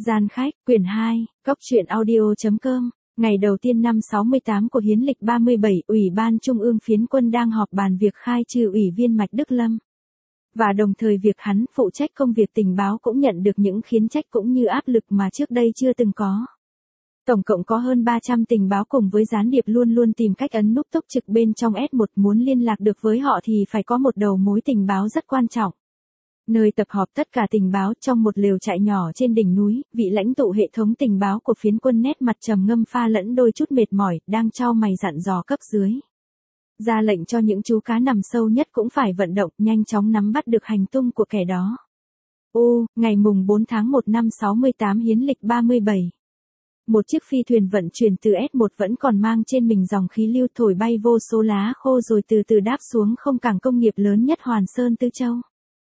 Gian khách, quyển 2, Cóc truyện audio.com, ngày đầu tiên năm 68 của Hiến lịch 37, Ủy ban Trung ương Phiến quân đang họp bàn việc khai trừ Ủy viên Mạch Đức Lâm. Và đồng thời việc hắn phụ trách công việc tình báo cũng nhận được những khiển trách cũng như áp lực mà trước đây chưa từng có. Tổng cộng có hơn 300 tình báo cùng với gián điệp luôn luôn tìm cách ấn nút túc trực bên trong S1, muốn liên lạc được với họ thì phải có một đầu mối tình báo rất quan trọng. Nơi tập họp tất cả tình báo trong một lều trại nhỏ trên đỉnh núi, vị lãnh tụ hệ thống tình báo của phiến quân nét mặt trầm ngâm pha lẫn đôi chút mệt mỏi, đang chau mày dặn dò cấp dưới. Ra lệnh cho những chú cá nằm sâu nhất cũng phải vận động, nhanh chóng nắm bắt được hành tung của kẻ đó. Ngày mùng 4 tháng 1 năm 68 Hiến lịch 37. Một chiếc phi thuyền vận chuyển từ S1 vẫn còn mang trên mình dòng khí lưu thổi bay vô số lá khô rồi từ từ đáp xuống không cảng công nghiệp lớn nhất Hoàn Sơn Tư Châu.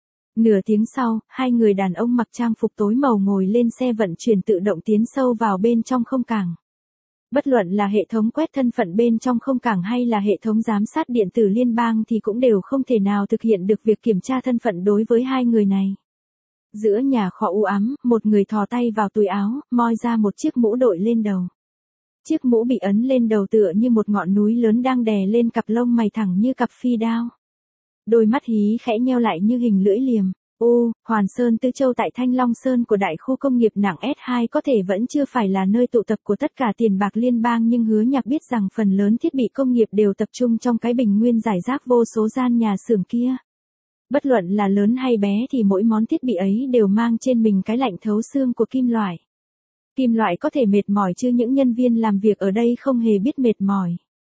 Nửa tiếng sau, hai người đàn ông mặc trang phục tối màu ngồi lên xe vận chuyển tự động tiến sâu vào bên trong không cảng. Bất luận là hệ thống quét thân phận bên trong không cảng hay là hệ thống giám sát điện tử liên bang thì cũng đều không thể nào thực hiện được việc kiểm tra thân phận đối với hai người này. Giữa nhà kho u ám, một người thò tay vào túi áo, moi ra một chiếc mũ đội lên đầu. Chiếc mũ bị ấn lên đầu tựa như một ngọn núi lớn đang đè lên cặp lông mày thẳng như cặp phi đao. Đôi mắt hí khẽ nheo lại như hình lưỡi liềm. Hoàn Sơn Tư Châu tại Thanh Long Sơn của đại khu công nghiệp nặng S2 có thể vẫn chưa phải là nơi tụ tập của tất cả tiền bạc liên bang, nhưng Hứa Nhạc biết rằng phần lớn thiết bị công nghiệp đều tập trung trong cái bình nguyên rải rác vô số gian nhà xưởng kia. Bất luận là lớn hay bé thì mỗi món thiết bị ấy đều mang trên mình cái lạnh thấu xương của kim loại. Kim loại có thể mệt mỏi chứ những nhân viên làm việc ở đây không hề biết mệt mỏi.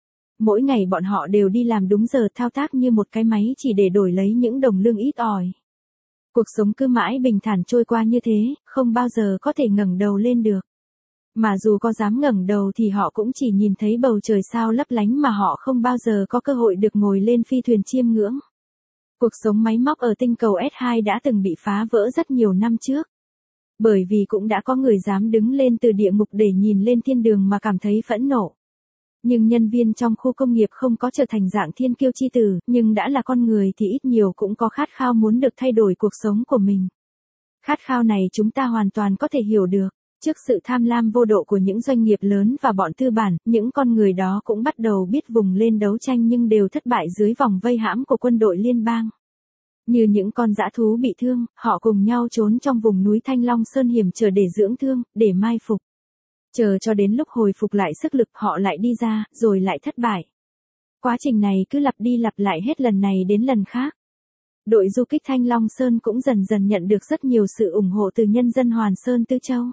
Mỗi ngày bọn họ đều đi làm đúng giờ, thao tác như một cái máy chỉ để đổi lấy những đồng lương ít ỏi. Cuộc sống cứ mãi bình thản trôi qua như thế, không bao giờ có thể ngẩng đầu lên được. Mà dù có dám ngẩng đầu thì họ cũng chỉ nhìn thấy bầu trời sao lấp lánh mà họ không bao giờ có cơ hội được ngồi lên phi thuyền chiêm ngưỡng. Cuộc sống máy móc ở tinh cầu S2 đã từng bị phá vỡ rất nhiều năm trước. Bởi vì cũng đã có người dám đứng lên từ địa ngục để nhìn lên thiên đường mà cảm thấy phẫn nộ. Nhưng nhân viên trong khu công nghiệp không có trở thành dạng thiên kiêu chi tử, nhưng đã là con người thì ít nhiều cũng có khát khao muốn được thay đổi cuộc sống của mình. Khát khao này chúng ta hoàn toàn có thể hiểu được. Trước sự tham lam vô độ của những doanh nghiệp lớn và bọn tư bản, những con người đó cũng bắt đầu biết vùng lên đấu tranh nhưng đều thất bại dưới vòng vây hãm của quân đội liên bang. Như những con dã thú bị thương, họ cùng nhau trốn trong vùng núi Thanh Long Sơn hiểm trở để dưỡng thương, để mai phục. Chờ cho đến lúc hồi phục lại sức lực họ lại đi ra, rồi lại thất bại. Quá trình này cứ lặp đi lặp lại hết lần này đến lần khác. Đội du kích Thanh Long Sơn cũng dần dần nhận được rất nhiều sự ủng hộ từ nhân dân Hoàn Sơn Tư Châu.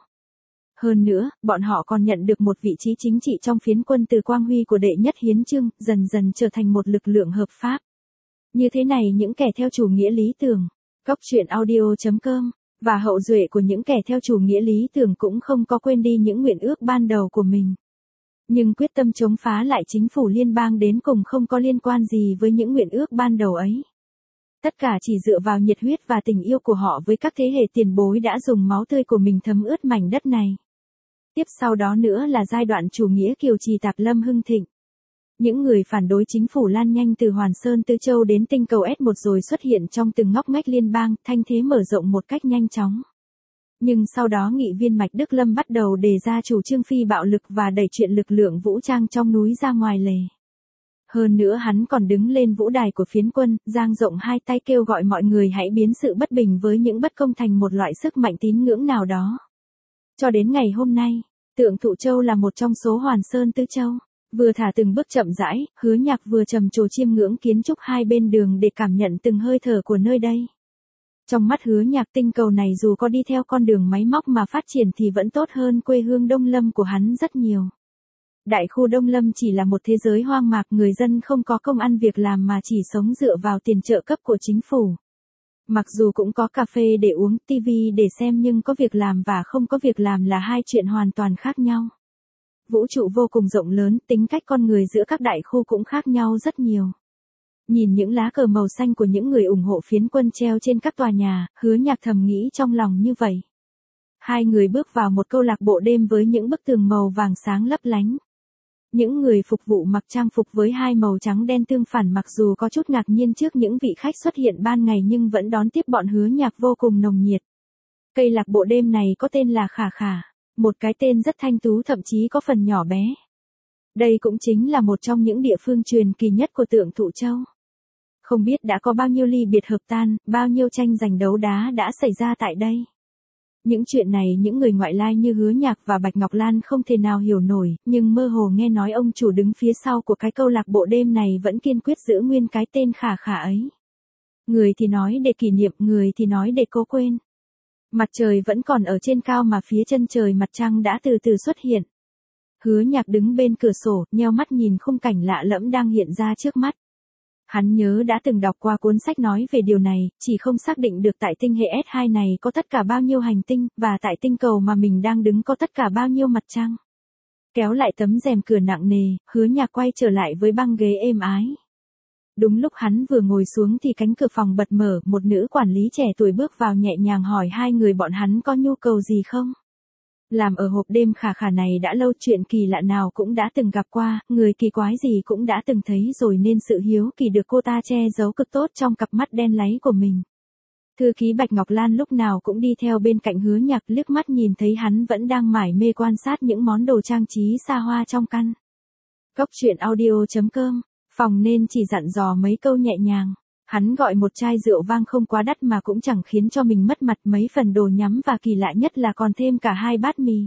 Hơn nữa, bọn họ còn nhận được một vị trí chính trị trong phiến quân từ quang huy của đệ nhất hiến chương, dần dần trở thành một lực lượng hợp pháp. Như thế này những kẻ theo chủ nghĩa lý tưởng, Cóc truyện audio.com, và hậu duệ của những kẻ theo chủ nghĩa lý tưởng cũng không có quên đi những nguyện ước ban đầu của mình. Nhưng quyết tâm chống phá lại chính phủ liên bang đến cùng không có liên quan gì với những nguyện ước ban đầu ấy. Tất cả chỉ dựa vào nhiệt huyết và tình yêu của họ với các thế hệ tiền bối đã dùng máu tươi của mình thấm ướt mảnh đất này. Tiếp sau đó nữa là giai đoạn chủ nghĩa kiều trì tạp lâm hưng thịnh. Những người phản đối chính phủ lan nhanh từ Hoàn Sơn Tư Châu đến tinh cầu S1 rồi xuất hiện trong từng ngóc ngách liên bang, thanh thế mở rộng một cách nhanh chóng. Nhưng sau đó nghị viên Mạch Đức Lâm bắt đầu đề ra chủ trương phi bạo lực và đẩy chuyện lực lượng vũ trang trong núi ra ngoài lề. Hơn nữa hắn còn đứng lên vũ đài của phiến quân, dang rộng hai tay kêu gọi mọi người hãy biến sự bất bình với những bất công thành một loại sức mạnh tín ngưỡng nào đó. Cho đến ngày hôm nay, Tượng Thụ Châu là một trong số Hoàn Sơn Tư Châu. Vừa thả từng bước chậm rãi, Hứa Nhạc vừa trầm trồ chiêm ngưỡng kiến trúc hai bên đường để cảm nhận từng hơi thở của nơi đây. Trong mắt Hứa Nhạc, tinh cầu này dù có đi theo con đường máy móc mà phát triển thì vẫn tốt hơn quê hương Đông Lâm của hắn rất nhiều. Đại khu Đông Lâm chỉ là một thế giới hoang mạc, người dân không có công ăn việc làm mà chỉ sống dựa vào tiền trợ cấp của chính phủ. Mặc dù cũng có cà phê để uống, tivi để xem, nhưng có việc làm và không có việc làm là hai chuyện hoàn toàn khác nhau. Vũ trụ vô cùng rộng lớn, tính cách con người giữa các đại khu cũng khác nhau rất nhiều. Nhìn những lá cờ màu xanh của những người ủng hộ phiến quân treo trên các tòa nhà, Hứa Nhạc thầm nghĩ trong lòng như vậy. Hai người bước vào một câu lạc bộ đêm với những bức tường màu vàng sáng lấp lánh. Những người phục vụ mặc trang phục với hai màu trắng đen tương phản, mặc dù có chút ngạc nhiên trước những vị khách xuất hiện ban ngày nhưng vẫn đón tiếp bọn Hứa Nhạc vô cùng nồng nhiệt. Cây lạc bộ đêm này có tên là Khả Khả, một cái tên rất thanh tú thậm chí có phần nhỏ bé. Đây cũng chính là một trong những địa phương truyền kỳ nhất của Tượng Thụ Châu. Không biết đã có bao nhiêu ly biệt hợp tan, bao nhiêu tranh giành đấu đá đã xảy ra tại đây. Những chuyện này những người ngoại lai như Hứa Nhạc và Bạch Ngọc Lan không thể nào hiểu nổi, nhưng mơ hồ nghe nói ông chủ đứng phía sau của cái câu lạc bộ đêm này vẫn kiên quyết giữ nguyên cái tên Khả Khả ấy. Người thì nói để kỷ niệm, người thì nói để cố quên. Mặt trời vẫn còn ở trên cao mà phía chân trời mặt trăng đã từ từ xuất hiện. Hứa Nhạc đứng bên cửa sổ, nheo mắt nhìn khung cảnh lạ lẫm đang hiện ra trước mắt. Hắn nhớ đã từng đọc qua cuốn sách nói về điều này, chỉ không xác định được tại tinh hệ S2 này có tất cả bao nhiêu hành tinh, và tại tinh cầu mà mình đang đứng có tất cả bao nhiêu mặt trăng. Kéo lại tấm rèm cửa nặng nề, Hứa Nhạc quay trở lại với băng ghế êm ái. Đúng lúc hắn vừa ngồi xuống thì cánh cửa phòng bật mở, một nữ quản lý trẻ tuổi bước vào nhẹ nhàng hỏi hai người bọn hắn có nhu cầu gì không. Làm ở hộp đêm Khả Khả này đã lâu, chuyện kỳ lạ nào cũng đã từng gặp qua, người kỳ quái gì cũng đã từng thấy rồi, nên sự hiếu kỳ được cô ta che giấu cực tốt trong cặp mắt đen láy của mình. Thư ký Bạch Ngọc Lan lúc nào cũng đi theo bên cạnh Hứa Nhạc, liếc mắt nhìn thấy hắn vẫn đang mải mê quan sát những món đồ trang trí xa hoa trong căn. Cốc truyện audio.com, phòng nên chỉ dặn dò mấy câu nhẹ nhàng. Hắn gọi một chai rượu vang không quá đắt mà cũng chẳng khiến cho mình mất mặt, mấy phần đồ nhắm và kỳ lạ nhất là còn thêm cả 2 bát mì.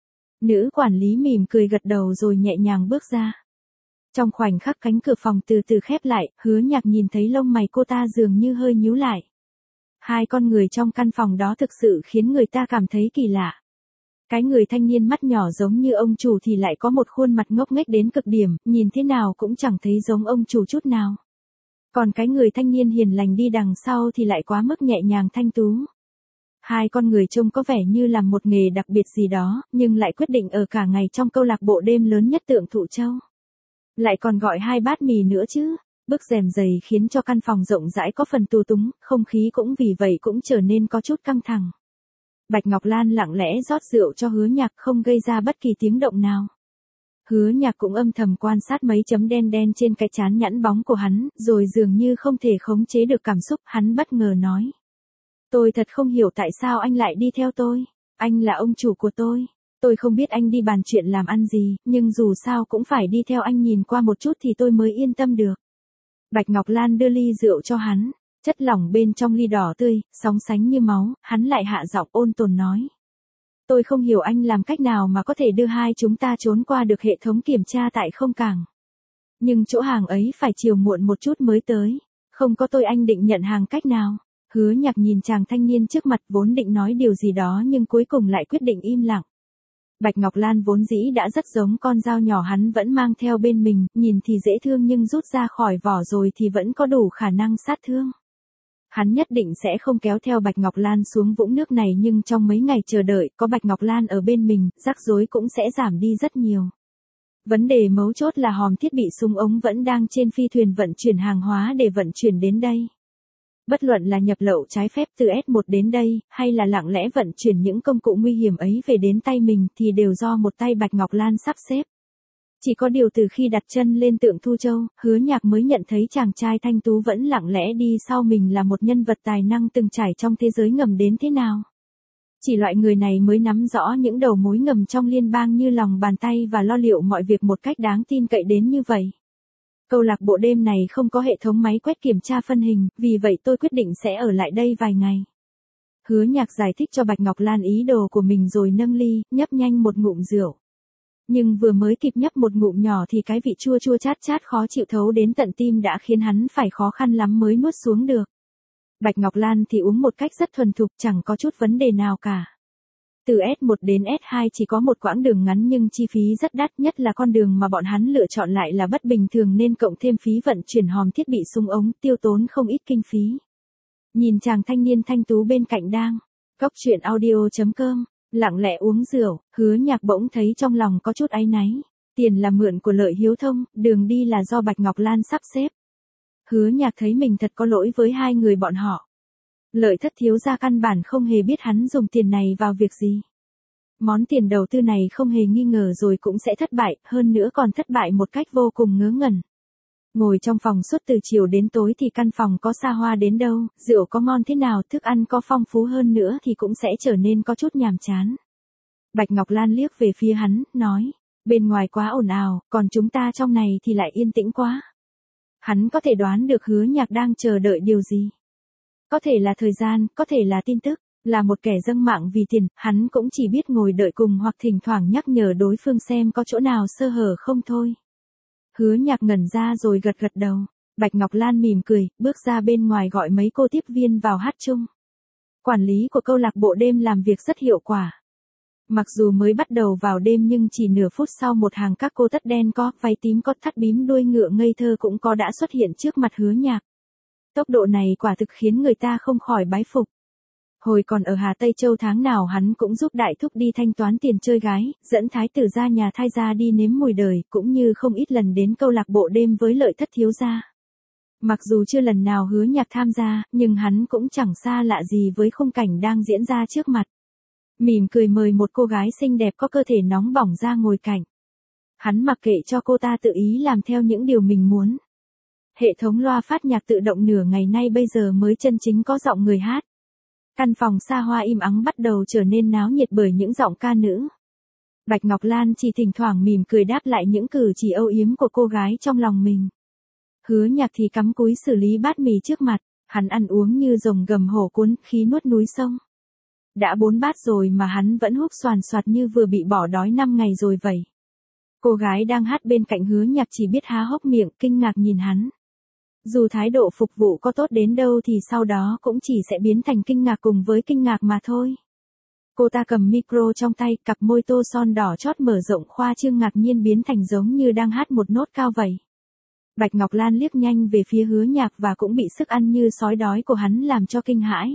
Nữ quản lý mỉm cười gật đầu rồi nhẹ nhàng bước ra. Trong khoảnh khắc cánh cửa phòng từ từ khép lại, Hứa Nhạc nhìn thấy lông mày cô ta dường như hơi nhíu lại. Hai con người trong căn phòng đó thực sự khiến người ta cảm thấy kỳ lạ. Cái người thanh niên mắt nhỏ giống như ông chủ thì lại có một khuôn mặt ngốc nghếch đến cực điểm, nhìn thế nào cũng chẳng thấy giống ông chủ chút nào. Còn cái người thanh niên hiền lành đi đằng sau thì lại quá mức nhẹ nhàng thanh tú. Hai con người trông có vẻ như làm một nghề đặc biệt gì đó, nhưng lại quyết định ở cả ngày trong câu lạc bộ đêm lớn nhất Tượng Thụ Châu. Lại còn gọi 2 bát mì nữa chứ. Bức rèm dày khiến cho căn phòng rộng rãi có phần tù túng, không khí cũng vì vậy cũng trở nên có chút căng thẳng. Bạch Ngọc Lan lặng lẽ rót rượu cho Hứa Nhạc, không gây ra bất kỳ tiếng động nào. Hứa Nhạc cũng âm thầm quan sát mấy chấm đen đen trên cái trán nhẵn bóng của hắn, rồi dường như không thể khống chế được cảm xúc, hắn bất ngờ nói. Tôi thật không hiểu tại sao anh lại đi theo tôi. Anh là ông chủ của tôi. Tôi không biết anh đi bàn chuyện làm ăn gì, nhưng dù sao cũng phải đi theo anh nhìn qua một chút thì tôi mới yên tâm được. Bạch Ngọc Lan đưa ly rượu cho hắn. Chất lỏng bên trong ly đỏ tươi, sóng sánh như máu, hắn lại hạ giọng ôn tồn nói. Tôi không hiểu anh làm cách nào mà có thể đưa hai chúng ta trốn qua được hệ thống kiểm tra tại không cảng. Nhưng chỗ hàng ấy phải chiều muộn một chút mới tới. Không có tôi anh định nhận hàng cách nào? Hứa Nhạc nhìn chàng thanh niên trước mặt, vốn định nói điều gì đó nhưng cuối cùng lại quyết định im lặng. Bạch Ngọc Lan vốn dĩ đã rất giống con dao nhỏ hắn vẫn mang theo bên mình, nhìn thì dễ thương nhưng rút ra khỏi vỏ rồi thì vẫn có đủ khả năng sát thương. Hắn nhất định sẽ không kéo theo Bạch Ngọc Lan xuống vũng nước này, nhưng trong mấy ngày chờ đợi, có Bạch Ngọc Lan ở bên mình, rắc rối cũng sẽ giảm đi rất nhiều. Vấn đề mấu chốt là hòm thiết bị súng ống vẫn đang trên phi thuyền vận chuyển hàng hóa để vận chuyển đến đây. Bất luận là nhập lậu trái phép từ S1 đến đây, hay là lặng lẽ vận chuyển những công cụ nguy hiểm ấy về đến tay mình thì đều do một tay Bạch Ngọc Lan sắp xếp. Chỉ có điều từ khi đặt chân lên Tượng Thu Châu, Hứa Nhạc mới nhận thấy chàng trai thanh tú vẫn lặng lẽ đi sau mình là một nhân vật tài năng từng trải trong thế giới ngầm đến thế nào. Chỉ loại người này mới nắm rõ những đầu mối ngầm trong liên bang như lòng bàn tay và lo liệu mọi việc một cách đáng tin cậy đến như vậy. Câu lạc bộ đêm này không có hệ thống máy quét kiểm tra phân hình, vì vậy tôi quyết định sẽ ở lại đây vài ngày. Hứa Nhạc giải thích cho Bạch Ngọc Lan ý đồ của mình rồi nâng ly, nhấp nhanh một ngụm rượu. Nhưng vừa mới kịp nhấp một ngụm nhỏ thì cái vị chua chua chát chát khó chịu thấu đến tận tim đã khiến hắn phải khó khăn lắm mới nuốt xuống được. Bạch Ngọc Lan thì uống một cách rất thuần thục, chẳng có chút vấn đề nào cả. Từ S1 đến S2 chỉ có một quãng đường ngắn nhưng chi phí rất đắt, nhất là con đường mà bọn hắn lựa chọn lại là bất bình thường nên cộng thêm phí vận chuyển hòm thiết bị súng ống tiêu tốn không ít kinh phí. Nhìn chàng thanh niên thanh tú bên cạnh đang cốc truyện audio.com lặng lẽ uống rượu, Hứa Nhạc bỗng thấy trong lòng có chút áy náy. Tiền là mượn của Lợi Hiếu Thông, đường đi là do Bạch Ngọc Lan sắp xếp. Hứa Nhạc thấy mình thật có lỗi với hai người bọn họ. Lợi Thất thiếu gia căn bản không hề biết hắn dùng tiền này vào việc gì. Món tiền đầu tư này không hề nghi ngờ rồi cũng sẽ thất bại, hơn nữa còn thất bại một cách vô cùng ngớ ngẩn. Ngồi trong phòng suốt từ chiều đến tối thì căn phòng có xa hoa đến đâu, rượu có ngon thế nào, thức ăn có phong phú hơn nữa thì cũng sẽ trở nên có chút nhàm chán. Bạch Ngọc Lan liếc về phía hắn, nói, bên ngoài quá ồn ào, còn chúng ta trong này thì lại yên tĩnh quá. Hắn có thể đoán được Hứa Nhạc đang chờ đợi điều gì. Có thể là thời gian, có thể là tin tức, là một kẻ dâng mạng vì tiền, hắn cũng chỉ biết ngồi đợi cùng hoặc thỉnh thoảng nhắc nhở đối phương xem có chỗ nào sơ hở không thôi. Hứa Nhạc ngẩn ra rồi gật gật đầu. Bạch Ngọc Lan mỉm cười, bước ra bên ngoài gọi mấy cô tiếp viên vào hát chung. Quản lý của câu lạc bộ đêm làm việc rất hiệu quả. Mặc dù mới bắt đầu vào đêm nhưng chỉ nửa phút sau một hàng các cô tất đen có, váy tím có, thắt bím đuôi ngựa ngây thơ cũng có đã xuất hiện trước mặt Hứa Nhạc. Tốc độ này quả thực khiến người ta không khỏi bái phục. Hồi còn ở Hà Tây Châu tháng nào hắn cũng giúp đại thúc đi thanh toán tiền chơi gái, dẫn thái tử ra nhà thay gia đi nếm mùi đời, cũng như không ít lần đến câu lạc bộ đêm với Lợi Thất thiếu gia. Mặc dù chưa lần nào Hứa Nhạc tham gia, nhưng hắn cũng chẳng xa lạ gì với khung cảnh đang diễn ra trước mặt. Mỉm cười mời một cô gái xinh đẹp có cơ thể nóng bỏng ra ngồi cạnh. Hắn mặc kệ cho cô ta tự ý làm theo những điều mình muốn. Hệ thống loa phát nhạc tự động nửa ngày nay bây giờ mới chân chính có giọng người hát. Căn phòng xa hoa im ắng bắt đầu trở nên náo nhiệt bởi những giọng ca nữ. Bạch Ngọc Lan chỉ thỉnh thoảng mỉm cười đáp lại những cử chỉ âu yếm của cô gái trong lòng mình. Hứa Nhạc thì cắm cúi xử lý bát mì trước mặt, hắn ăn uống như rồng gầm hổ cuốn, khí nuốt núi sông. Đã 4 bát rồi mà hắn vẫn húp xoàn xoạt như vừa bị bỏ đói 5 ngày rồi vậy. Cô gái đang hát bên cạnh Hứa Nhạc chỉ biết há hốc miệng kinh ngạc nhìn hắn. Dù thái độ phục vụ có tốt đến đâu thì sau đó cũng chỉ sẽ biến thành kinh ngạc cùng với kinh ngạc mà thôi. Cô ta cầm micro trong tay, cặp môi tô son đỏ chót mở rộng khoa trương ngạc nhiên biến thành giống như đang hát một nốt cao vậy. Bạch Ngọc Lan liếc nhanh về phía Hứa Nhạc và cũng bị sức ăn như sói đói của hắn làm cho kinh hãi.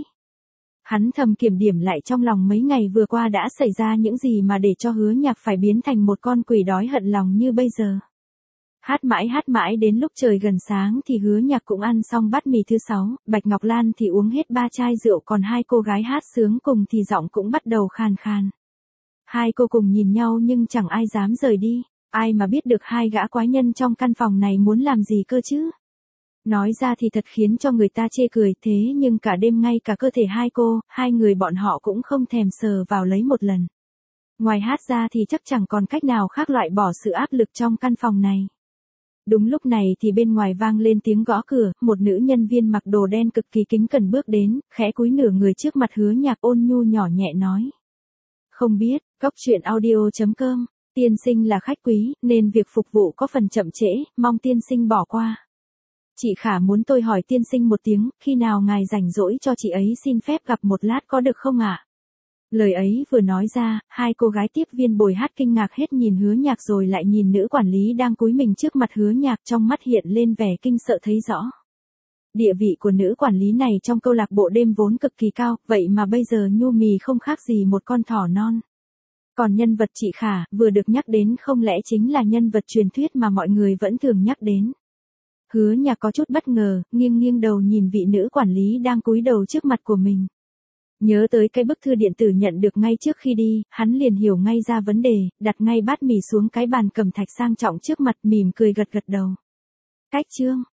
Hắn thầm kiểm điểm lại trong lòng mấy ngày vừa qua đã xảy ra những gì mà để cho Hứa Nhạc phải biến thành một con quỷ đói hận lòng như bây giờ. Hát mãi đến lúc trời gần sáng thì Hứa Nhạc cũng ăn xong bát mì thứ 6, Bạch Ngọc Lan thì uống hết 3 chai rượu, còn hai cô gái hát sướng cùng thì giọng cũng bắt đầu khàn khàn. Hai cô cùng nhìn nhau nhưng chẳng ai dám rời đi, ai mà biết được hai gã quái nhân trong căn phòng này muốn làm gì cơ chứ. Nói ra thì thật khiến cho người ta chê cười, thế nhưng cả đêm ngay cả cơ thể hai người bọn họ cũng không thèm sờ vào lấy một lần. Ngoài hát ra thì chắc chẳng còn cách nào khác loại bỏ sự áp lực trong căn phòng này. Đúng lúc này thì bên ngoài vang lên tiếng gõ cửa, một nữ nhân viên mặc đồ đen cực kỳ kính cẩn bước đến, khẽ cúi nửa người trước mặt Hứa Nhạc ôn nhu nhỏ nhẹ nói. Không biết, coctruyện.audio.com, tiên sinh là khách quý, nên việc phục vụ có phần chậm trễ, mong tiên sinh bỏ qua. Chị Khả muốn tôi hỏi tiên sinh một tiếng, khi nào ngài rảnh rỗi cho chị ấy xin phép gặp một lát có được không ạ? Lời ấy vừa nói ra, hai cô gái tiếp viên bồi hát kinh ngạc hết nhìn Hứa Nhạc rồi lại nhìn nữ quản lý đang cúi mình trước mặt Hứa Nhạc, trong mắt hiện lên vẻ kinh sợ thấy rõ. Địa vị của nữ quản lý này trong câu lạc bộ đêm vốn cực kỳ cao, vậy mà bây giờ nhu mì không khác gì một con thỏ non. Còn nhân vật chị Khả, vừa được nhắc đến không lẽ chính là nhân vật truyền thuyết mà mọi người vẫn thường nhắc đến. Hứa Nhạc có chút bất ngờ, nghiêng đầu nhìn vị nữ quản lý đang cúi đầu trước mặt của mình. Nhớ tới cái bức thư điện tử nhận được ngay trước khi đi, hắn liền hiểu ngay ra vấn đề, đặt ngay bát mì xuống cái bàn cẩm thạch sang trọng trước mặt, mỉm cười gật đầu. Cách chương